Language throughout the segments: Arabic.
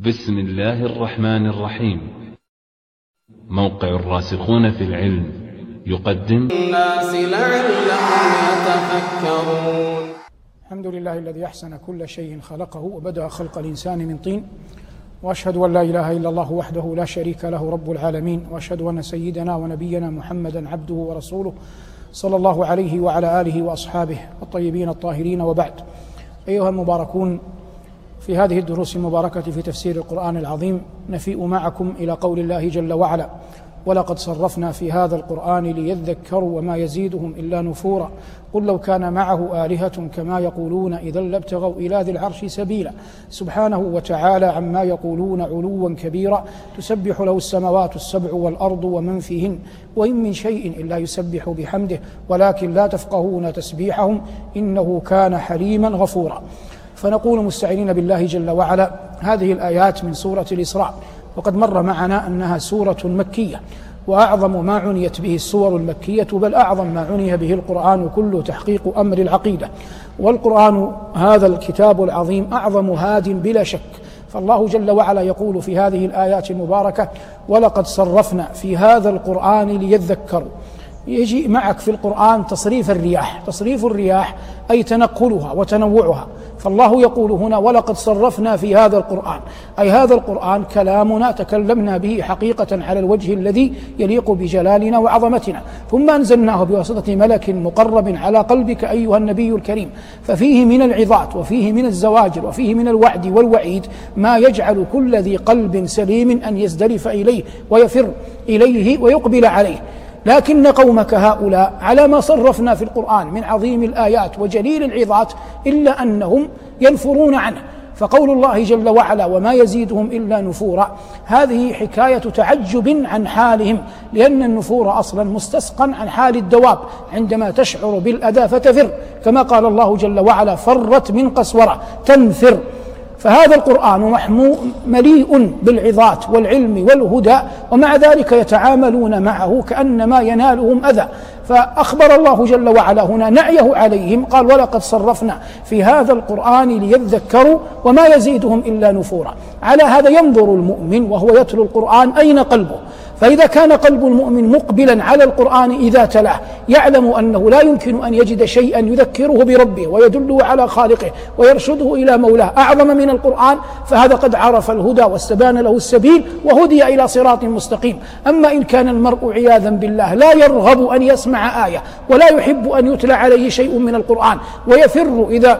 بسم الله الرحمن الرحيم. موقع الراسخون في العلم يقدم الناس لعلهم يتفكرون. الحمد لله الذي أحسن كل شيء خلقه وبدأ خلق الإنسان من طين، وأشهد أن لا إله إلا الله وحده لا شريك له رب العالمين، وأشهد أن سيدنا ونبينا محمدا عبده ورسوله صلى الله عليه وعلى آله وأصحابه الطيبين الطاهرين، وبعد. أيها المباركون، في هذه الدروس المباركة في تفسير القرآن العظيم نفيء معكم إلى قول الله جل وعلا: ولقد صرفنا في هذا القرآن ليذكروا وما يزيدهم إلا نفورا قل لو كان معه آلهة كما يقولون إذا لابتغوا إلى ذي العرش سبيلا سبحانه وتعالى عما يقولون علوا كبيرا تسبح له السماوات السبع والأرض ومن فيهن وإن من شيء إلا يسبح بحمده ولكن لا تفقهون تسبيحهم إنه كان حليما غفورا. فنقول مستعينين بالله جل وعلا: هذه الآيات من سورة الإسراء، وقد مر معنا أنها سورة مكية، وأعظم ما عنيت به السور المكية، بل أعظم ما عني به القرآن كله تحقيق أمر العقيدة. والقرآن هذا الكتاب العظيم أعظم هاد بلا شك. فالله جل وعلا يقول في هذه الآيات المباركة: ولقد صرفنا في هذا القرآن ليذكروا. يجي معك في القرآن تصريف الرياح، تصريف الرياح أي تنقلها وتنوعها. فالله يقول هنا: ولقد صرفنا في هذا القرآن، أي هذا القرآن كلامنا تكلمنا به حقيقة على الوجه الذي يليق بجلالنا وعظمتنا، ثم أنزلناه بواسطة ملك مقرب على قلبك أيها النبي الكريم، ففيه من العظات وفيه من الزواجر وفيه من الوعد والوعيد ما يجعل كل ذي قلب سليم أن يزدرف إليه ويفر إليه ويقبل عليه. لكن قومك هؤلاء على ما صرفنا في القرآن من عظيم الآيات وجليل العظات إلا أنهم ينفرون عنه. فقول الله جل وعلا: وما يزيدهم إلا نفورا، هذه حكاية تعجب عن حالهم، لأن النفور أصلا مستسقا عن حال الدواب عندما تشعر بالأذى فتفر، كما قال الله جل وعلا: فرت من قسورة تنفر. فهذا القرآن مليء بالعظات والعلم والهدى، ومع ذلك يتعاملون معه كأنما ينالهم أذى. فأخبر الله جل وعلا هنا نعيه عليهم، قال: ولقد صرفنا في هذا القرآن ليذكروا وما يزيدهم إلا نفورا. على هذا ينظر المؤمن وهو يتلو القرآن أين قلبه. فإذا كان قلب المؤمن مقبلا على القرآن إذا تلاه يعلم أنه لا يمكن أن يجد شيئا يذكره بربه ويدله على خالقه ويرشده إلى مولاه أعظم من القرآن، فهذا قد عرف الهدى واستبان له السبيل وهدي إلى صراط مستقيم. أما إن كان المرء عياذا بالله لا يرغب أن يسمع آية ولا يحب أن يتلى عليه شيء من القرآن ويفر إذا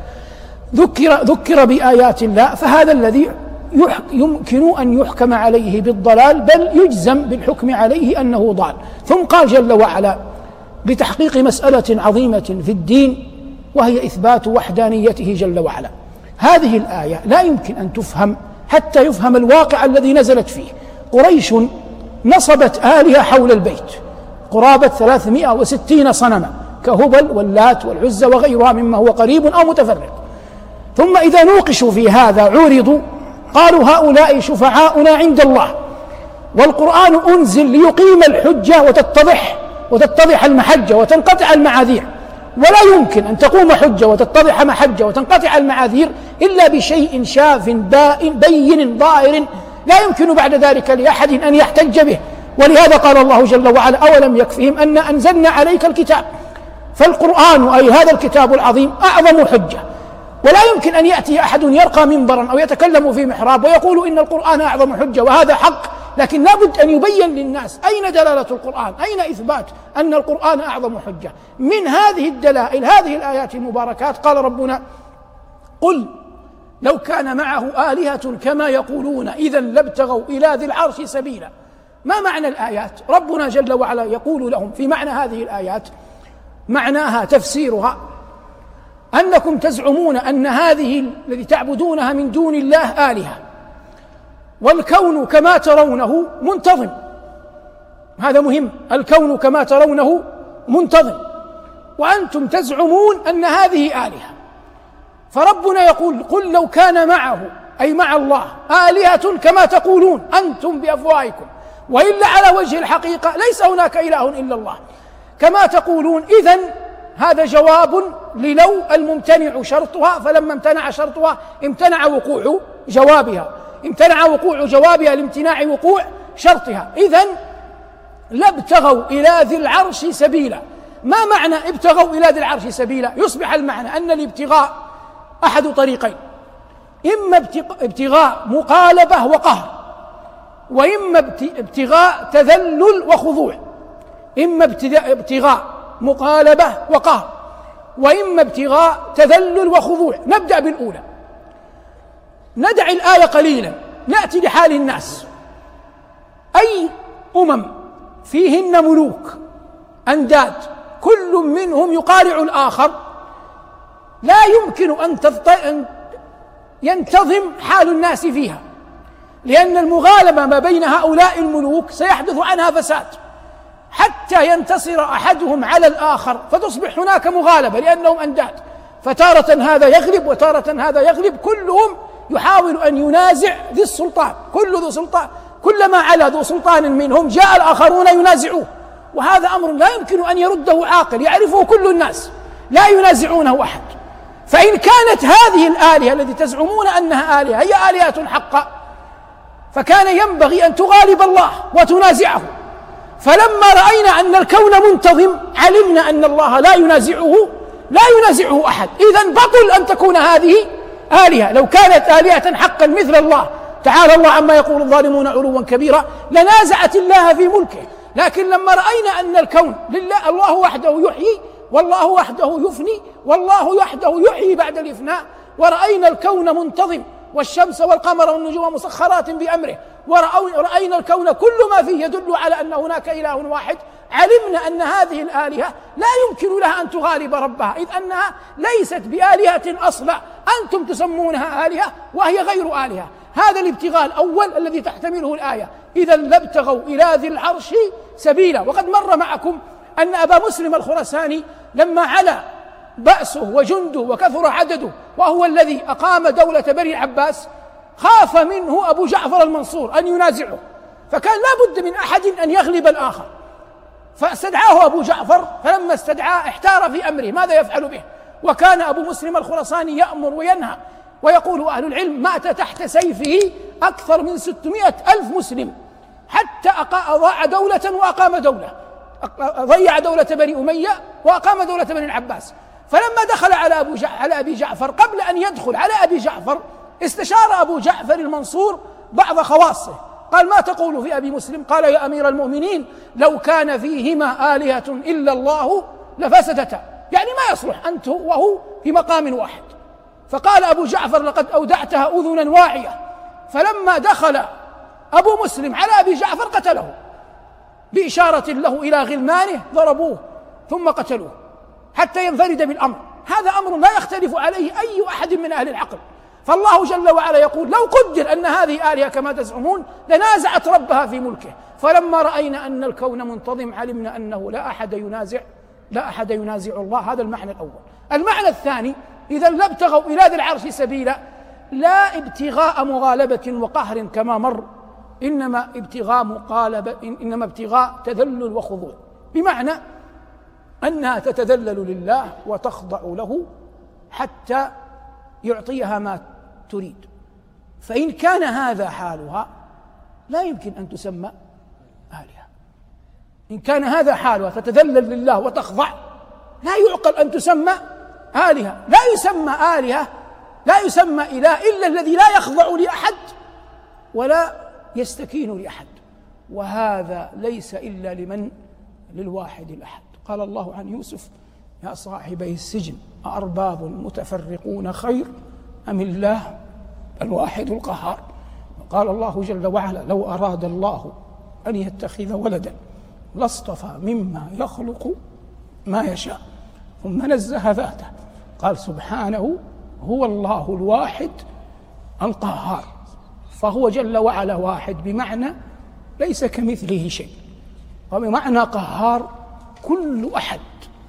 ذكر بآيات الله، فهذا الذي يمكن أن يحكم عليه بالضلال، بل يجزم بالحكم عليه أنه ضال. ثم قال جل وعلا بتحقيق مسألة عظيمة في الدين، وهي إثبات وحدانيته جل وعلا. هذه الآية لا يمكن أن تفهم حتى يفهم الواقع الذي نزلت فيه. قريش نصبت آلهة حول البيت قرابة 360 صنما كهبل واللات والعزى وغيرها مما هو قريب أو متفرق. ثم إذا نوقشوا في هذا عورضوا، قالوا: هؤلاء شفعاؤنا عند الله، والقرآن أنزل ليقيم الحجة وتتضح المحجة وتنقطع المعاذير، ولا يمكن أن تقوم حجة وتتضح محجة وتنقطع المعاذير إلا بشيء شاف بين ظاهر لا يمكن بعد ذلك لأحد أن يحتج به. ولهذا قال الله جل وعلا: أولم يكفهم أن أنزلنا عليك الكتاب. فالقرآن أي هذا الكتاب العظيم أعظم حجة، ولا يمكن أن يأتي أحد يرقى منبرا أو يتكلم في محراب ويقول إن القرآن أعظم حجة، وهذا حق، لكن لابد أن يبين للناس أين دلالة القرآن، أين إثبات أن القرآن أعظم حجة. من هذه الدلائل هذه الآيات المباركات قال ربنا: قل لو كان معه آلهة كما يقولون إذا لابتغوا إلى ذي العرش سبيلا. ما معنى الآيات؟ ربنا جل وعلا يقول لهم في معنى هذه الآيات، معناها تفسيرها أنكم تزعمون أن هذه الذي تعبدونها من دون الله آلهة، والكون كما ترونه منتظم. هذا مهم، الكون كما ترونه منتظم، وأنتم تزعمون أن هذه آلهة. فربنا يقول: قل لو كان معه أي مع الله آلهة كما تقولون أنتم بأفواهكم، وإلا على وجه الحقيقة ليس هناك إله إلا الله كما تقولون. إذن هذا جواب للو الممتنع شرطها، فلما امتنع شرطها امتنع وقوع جوابها. امتنع وقوع جوابها لامتناع وقوع شرطها. إذن لابتغوا إلى ذي العرش سبيلا. ما معنى ابتغوا إلى ذي العرش سبيلا؟ يصبح المعنى أن الابتغاء أحد طريقين: إما ابتغاء مقالبة وقهر، وإما ابتغاء تذلل وخضوع. إما ابتغاء مقالبة وقهر، وإما ابتغاء تذلل وخضوع. نبدأ بالأولى، ندع الآية قليلا، نأتي لحال الناس. أي فيهن ملوك أنداد كل منهم يقارع الآخر، لا يمكن أن ينتظم حال الناس فيها، لأن المغالبة ما بين هؤلاء الملوك سيحدث عنها فساد حتى ينتصر أحدهم على الآخر، فتصبح هناك مغالبة لأنهم أنداد، فتارة هذا يغلب وتارة هذا يغلب، كلهم يحاول أن ينازع ذي السلطان. كل ذو سلطان كلما علا ذو سلطان منهم جاء الآخرون ينازعوه، وهذا أمر لا يمكن أن يرده عاقل، يعرفه كل الناس، لا ينازعونه أحد. فإن كانت هذه الآلهة التي تزعمون أنها آلهة هي آلهة حقا، فكان ينبغي أن تغالب الله وتنازعه. فلما رأينا أن الكون منتظم علمنا أن الله لا ينازعه أحد. إذن بطل أن تكون هذه آلهة. لو كانت آلهة حقا مثل الله تعالى الله عما يقول الظالمون علوا كبيرا لنازعت الله في ملكه. لكن لما رأينا أن الكون لله، الله وحده يحيي والله وحده يفني والله وحده يحيي بعد الإفناء، ورأينا الكون منتظم والشمس والقمر والنجوم مسخرات بأمره، ورأينا الكون كل ما فيه يدل على أن هناك إله واحد، علمنا أن هذه الآلهة لا يمكن لها أن تغالب ربها، إذ أنها ليست بآلهة أصلا، أنتم تسمونها آلهة وهي غير آلهة. هذا الابتغاء الأول الذي تحتمله الآية. إذا لابتغوا إلى ذي العرش سبيلا. وقد مر معكم أن أبا مسلم الخراساني لما علا بأسه وجنده وكثر عدده وهو الذي أقام دولة بني العباس، خاف منه أبو جعفر المنصور أن ينازعه، فكان لا بد من أحد أن يغلب الآخر، فاستدعاه أبو جعفر، فلما استدعاه احتار في أمره ماذا يفعل به. وكان أبو مسلم الخراساني يأمر وينهى، ويقول أهل العلم مات تحت سيفه أكثر من 600,000 مسلم، حتى أضاع دولة وأقام دولة، ضيع دولة بني أمية وأقام دولة بني العباس. فلما دخل على أبي جعفر، قبل أن يدخل على أبي جعفر استشار أبو جعفر المنصور بعض خواصه، قال: ما تقول في أبي مسلم؟ قال: يا أمير المؤمنين، لو كان فيهما آلهة إلا الله لفسدتا، يعني ما يصلح أنت وهو في مقام واحد. فقال أبو جعفر: لقد أودعتها أذنا واعية. فلما دخل أبو مسلم على أبي جعفر قتله بإشارة له إلى غلمانه، ضربوه ثم قتلوه حتى ينفرد بالأمر. هذا أمر لا يختلف عليه أي أحد من أهل العقل. فالله جل وعلا يقول: لو قدر أن هذه آلهة كما تزعمون لنازعت ربها في ملكه. فلما رأينا أن الكون منتظم علمنا أنه لا أحد ينازع الله. هذا المعنى الأول. المعنى الثاني: إذا لابتغوا إلى ذي العرش سبيلا، لا ابتغاء مغالبة وقهر كما مر، إنما ابتغاء تذلل وخضوع، بمعنى أنها تتذلل لله وتخضع له حتى يعطيها ما تريد. فإن كان هذا حالها لا يمكن أن تسمى آلهة. إن كان هذا حالها تتذلل لله وتخضع، لا يعقل أن تسمى آلهة. لا يسمى آلهة، لا يسمى إله إلا الذي لا يخضع لأحد ولا يستكين لأحد، وهذا ليس إلا للواحد الأحد. قال الله عن يوسف: يا صاحبي السجن أأرباب متفرقون خير أم الله الواحد القهار. وقال الله جل وعلا: لو أراد الله أن يتخذ ولدا لاصطفى مما يخلق ما يشاء، ثم نزه ذاته قال سبحانه هو الله الواحد القهار. فهو جل وعلا واحد بمعنى ليس كمثله شيء، وبمعنى قهار كل أحد،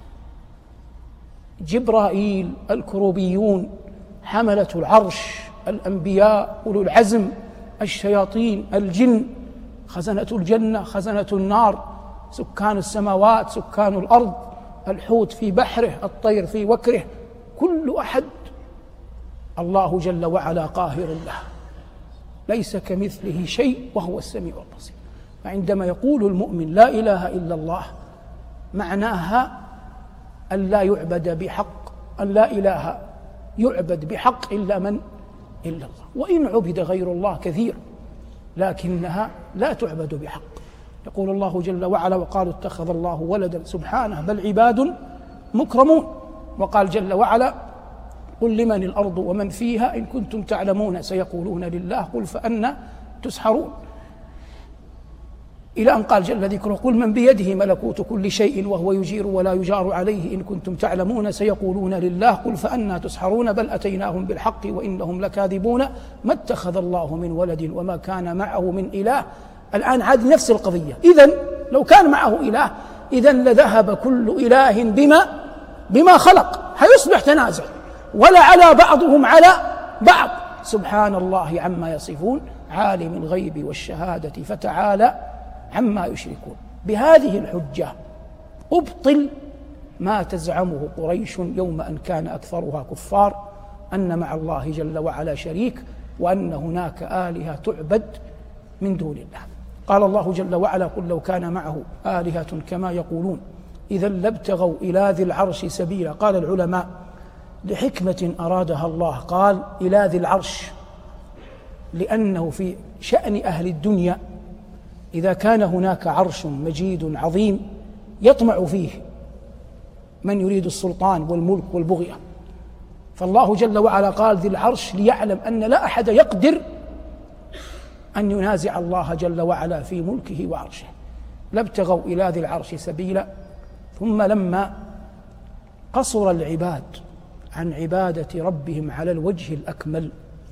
جبرائيل، الكروبيون، حملة العرش، الأنبياء، أولو العزم، الشياطين، الجن، خزنة الجنة، خزنة النار، سكان السماوات، سكان الأرض، الحوت في بحره، الطير في وكره، كل أحد الله جل وعلا قاهر له. ليس كمثله شيء وهو السميع البصير. فعندما يقول المؤمن لا إله إلا الله معناها أن لا يعبد بحق، أن لا إله يعبد بحق إلا من؟ إلا الله. وإن عبد غير الله كثير لكنها لا تعبد بحق. يقول الله جل وعلا وقالوا اتخذ الله ولدا سبحانه بل عباد مكرمون. وقال جل وعلا قل لمن الأرض ومن فيها إن كنتم تعلمون سيقولون لله قل فأنى تسحرون، إلى أن قال جل ذكره قل من بيده ملكوت كل شيء وهو يجير ولا يجار عليه إن كنتم تعلمون سيقولون لله قل فأنى تسحرون بل أتيناهم بالحق وإنهم لكاذبون ما اتخذ الله من ولد وما كان معه من إله. الآن عاد نفس القضية. إذن لو كان معه إله إذن لذهب كل إله بما خلق، هيصبح تنازع ولا على بعضهم على بعض. سبحان الله عما يصفون عالم الغيب والشهادة فتعالى عما يشركون. بهذه الحجة أبطل ما تزعمه قريش يوم أن كان أكثرها كفار أن مع الله جل وعلا شريك وأن هناك آلهة تعبد من دون الله. قال الله جل وعلا قل لو كان معه آلهة كما يقولون إذا لابتغوا إلى ذي العرش سبيلا. قال العلماء لحكمة أرادها الله قال إلى ذي العرش، لأنه في شأن أهل الدنيا إذا كان هناك عرش مجيد عظيم يطمع فيه من يريد السلطان والملك والبغية، فالله جل وعلا قال ذي العرش ليعلم أن لا أحد يقدر أن ينازع الله جل وعلا في ملكه وعرشه. لابتغوا إلى ذي العرش سبيلا. ثم لما قصر العباد عن عبادة ربهم على الوجه الأكمل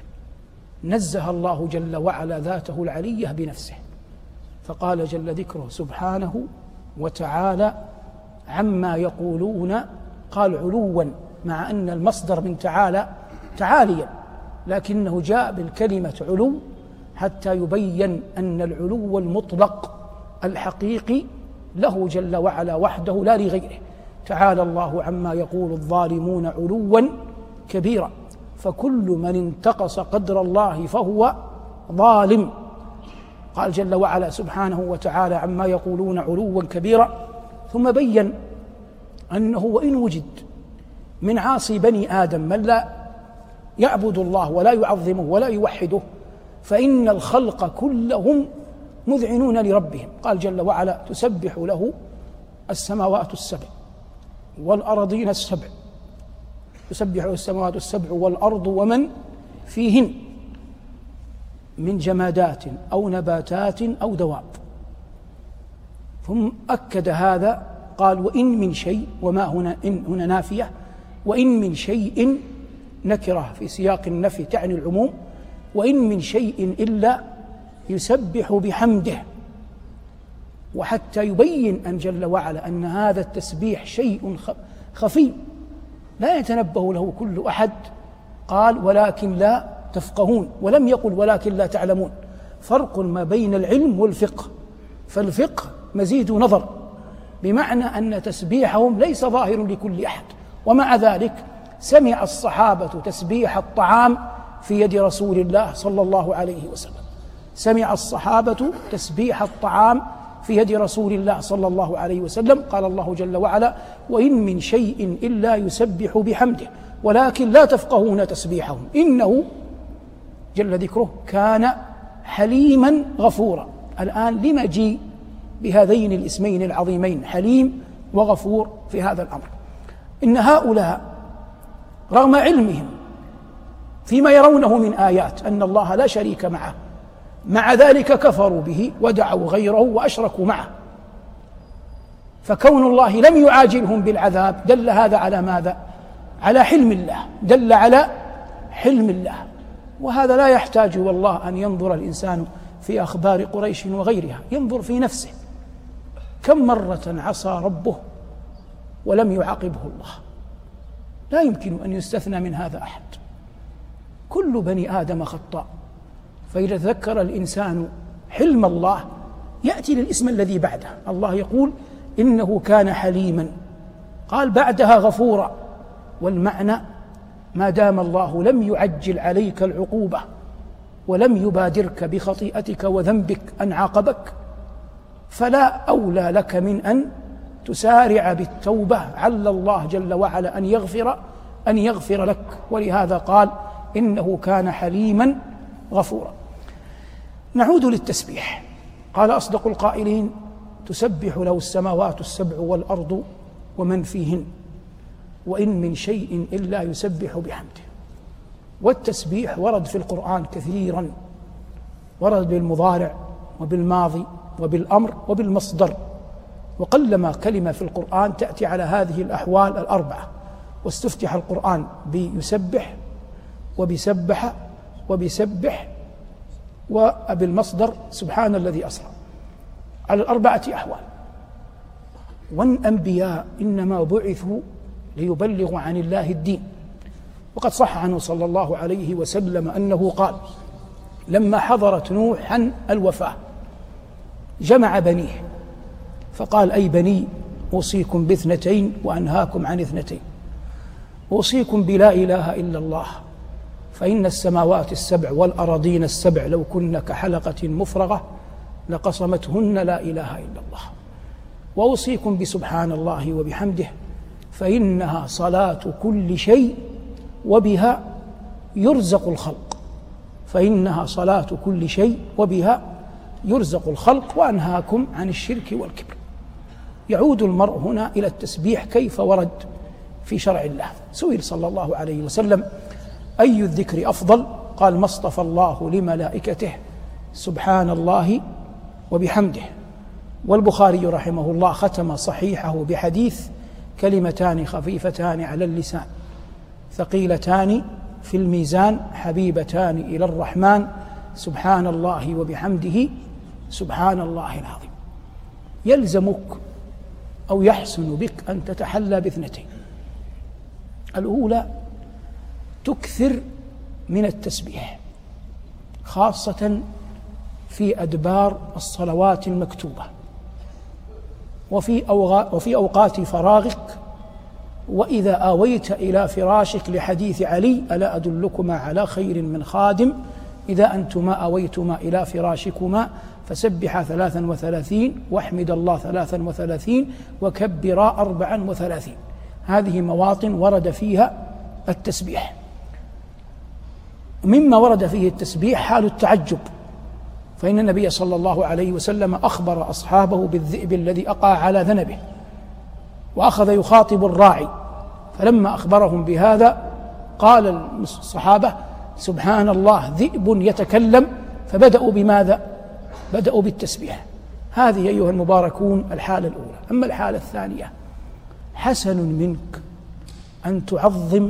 نزه الله جل وعلا ذاته العلية بنفسه، فقال جل ذكره سبحانه وتعالى عما يقولون. قال علوا مع أن المصدر من تعالى تعاليا، لكنه جاء بالكلمة علو حتى يبين أن العلو المطلق الحقيقي له جل وعلا وحده لا لغيره. تعالى الله عما يقول الظالمون علوا كبيرا، فكل من انتقص قدر الله فهو ظالم. قال جل وعلا سبحانه وتعالى عما يقولون علوا كبيرا، ثم بين أنه وإن وجد من عاصي بني آدم من لا يعبد الله ولا يعظمه ولا يوحده فإن الخلق كلهم مذعنون لربهم. قال جل وعلا تسبح له السماوات السبع والأرضين السبع، تسبح له السماوات السبع والأرض ومن فيهن من جمادات أو نباتات أو دواب. ثم أكد هذا قال وإن من شيء، وما هنا نافية، وإن من شيء نكرة في سياق النفي تعني العموم، وإن من شيء إلا يسبح بحمده، وحتى يبين أن جل وعلا أن هذا التسبيح شيء خفي لا يتنبه له كل أحد. قال ولكن لا تفقهون، ولم يقل ولكن لا تعلمون. فرق ما بين العلم والفقه، فالفقه مزيد نظر بمعنى أن تسبيحهم ليس ظاهر لكل أحد. ومع ذلك سمع الصحابة تسبيح الطعام في يد رسول الله صلى الله عليه وسلم، سمع الصحابة تسبيح الطعام في يد رسول الله صلى الله عليه وسلم. قال الله جل وعلا وإن من شيء إلا يسبح بحمده ولكن لا تفقهون تسبيحهم إنه جل ذكره كان حليما غفورا. الآن لما جي بهذين الاسمين العظيمين حليم وغفور في هذا الأمر؟ إن هؤلاء رغم علمهم فيما يرونه من آيات أن الله لا شريك معه، مع ذلك كفروا به ودعوا غيره وأشركوا معه. فكون الله لم يعاجلهم بالعذاب دل هذا على ماذا؟ على حلم الله، دل على حلم الله. وهذا لا يحتاج والله أن ينظر الإنسان في أخبار قريش وغيرها، ينظر في نفسه كم مرة عصى ربه ولم يعاقبه الله. لا يمكن أن يستثنى من هذا أحد، كل بني آدم خطاء. فإذا تذكر الإنسان حلم الله يأتي للاسم الذي بعده. الله يقول إنه كان حليما، قال بعدها غفورا، والمعنى ما دام الله لم يعجل عليك العقوبة ولم يبادرك بخطيئتك وذنبك أن عاقبك، فلا أولى لك من أن تسارع بالتوبة عل الله جل وعلا أن يغفر لك. ولهذا قال إنه كان حليما غفورا. نعود للتسبيح. قال أصدق القائلين: تسبح له السماوات السبع والأرض ومن فيهن وإن من شيء إلا يسبح بحمده. والتسبيح ورد في القرآن كثيرا، ورد بالمضارع وبالماضي وبالأمر وبالمصدر، وقلما كلمة في القرآن تأتي على هذه الأحوال الأربعة. واستفتح القرآن بيسبح وبسبح وبسبح وبالمصدر سبحان الذي أسرى، على الأربعة أحوال. والأنبياء إنما بعثوا ليبلغوا عن الله الدين. وقد صح عنه صلى الله عليه وسلم أنه قال: لما حضرت نوحا الوفاة جمع بنيه فقال: أي بني، أوصيكم باثنتين وأنهاكم عن اثنتين. أوصيكم بلا إله إلا الله، فإن السماوات السبع والأراضين السبع لو كن كحلقة مفرغة لقصمتهن لا إله إلا الله. وأوصيكم بسبحان الله وبحمده، فإنها صلاة كل شيء وبها يرزق الخلق. فإنها صلاة كل شيء وبها يرزق الخلق. وأنهاكم عن الشرك والكبر. يعود المرء هنا إلى التسبيح كيف ورد في شرع الله. سئل صلى الله عليه وسلم: أي الذكر أفضل؟ قال: ما اصطفى الله لملائكته سبحان الله وبحمده. والبخاري رحمه الله ختم صحيحه بحديث: كلمتان خفيفتان على اللسان ثقيلتان في الميزان حبيبتان إلى الرحمن سبحان الله وبحمده سبحان الله العظيم. يلزمك أو يحسن بك أن تتحلى باثنتين. الأولى: تكثر من التسبيح، خاصة في أدبار الصلوات المكتوبة وفي أوقات فراغك، وإذا آويت إلى فراشك، لحديث علي: ألا أدلكما على خير من خادم إذا أنتما آويتما إلى فراشكما فسبحا 33 واحمد الله 33 وكبرا 34. هذه مواطن ورد فيها التسبيح. مما ورد فيه التسبيح حال التعجب، فإن النبي صلى الله عليه وسلم أخبر أصحابه بالذئب الذي أقع على ذنبه، وأخذ يخاطب الراعي، فلما أخبرهم بهذا قال الصحابة: سبحان الله، ذئب يتكلم. فبدأوا بماذا؟ بدأوا بالتسبيح. هذه أيها المباركون الحالة الأولى. أما الحالة الثانية: حسن منك أن تعظم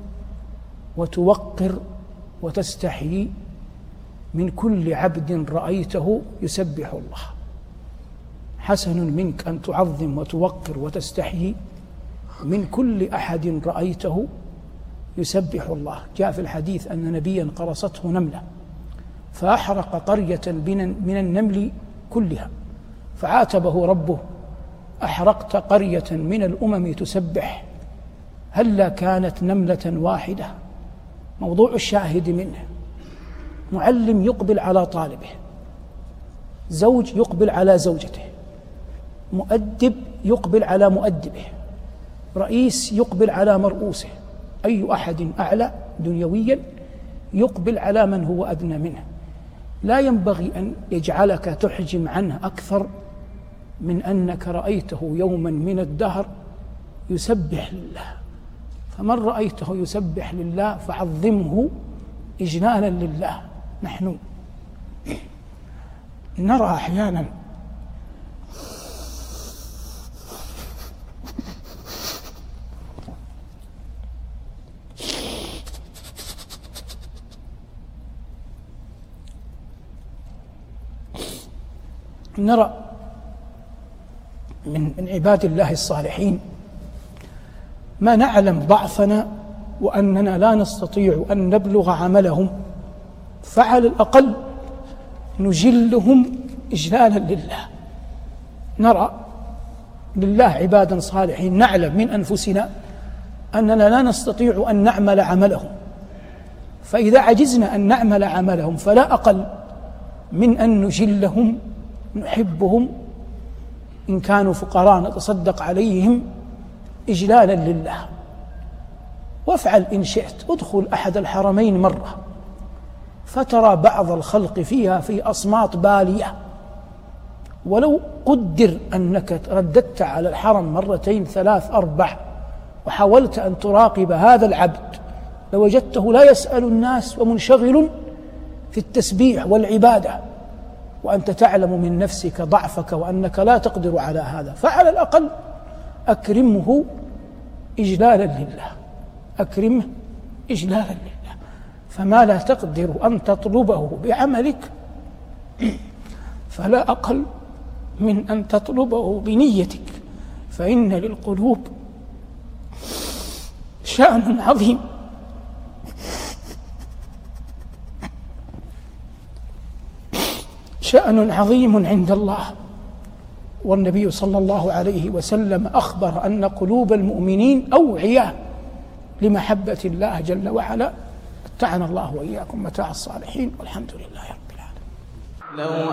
وتوقر وتستحيي من كل عبد رأيته يسبح الله. حسن منك أن تعظم وتوقر وتستحيي من كل أحد رأيته يسبح الله. جاء في الحديث أن نبيا قرصته نملة فأحرق قرية من النمل كلها، فعاتبه ربه: أحرقت قرية من الأمم تسبح، هلا كانت نملة واحدة؟ موضوع الشاهد منه: معلم يقبل على طالبه، زوج يقبل على زوجته، مؤدب يقبل على مؤدبه، رئيس يقبل على مرؤوسه، أي أحد أعلى دنيويا يقبل على من هو أدنى منه. لا ينبغي أن يجعلك تحجم عنه أكثر من أنك رأيته يوما من الدهر يسبح لله. فمن رأيته يسبح لله فعظمه إجلالا لله. نحن نرى أحيانا من عباد الله الصالحين ما نعلم ضعفنا وأننا لا نستطيع أن نبلغ عملهم، فعلى الأقل نجلهم إجلالا لله. نرى لله عبادا صالحين نعلم من أنفسنا أننا لا نستطيع أن نعمل عملهم، فإذا عجزنا أن نعمل عملهم فلا أقل من أن نجلهم، نحبهم، إن كانوا فقراء نتصدق عليهم إجلالا لله. وافعل إن شئت، ادخل أحد الحرمين مرة فترى بعض الخلق فيها في أصمات بالية، ولو قدر أنك رددت على الحرم مرتين 3 4 وحاولت أن تراقب هذا العبد لوجدته لا يسأل الناس ومنشغل في التسبيح والعبادة، وأنت تعلم من نفسك ضعفك وأنك لا تقدر على هذا، فعلى الأقل أكرمه إجلالا لله، أكرمه إجلالا لله. فما لا تقدر أن تطلبه بعملك فلا أقل من أن تطلبه بنيتك، فإن للقلوب شأن عظيم. شأن عظيم عند الله، والنبي صلى الله عليه وسلم أخبر أن قلوب المؤمنين أوعية لمحبة الله جل وعلا. متعنا الله وإياكم متاع الصالحين، والحمد لله رب العالمين.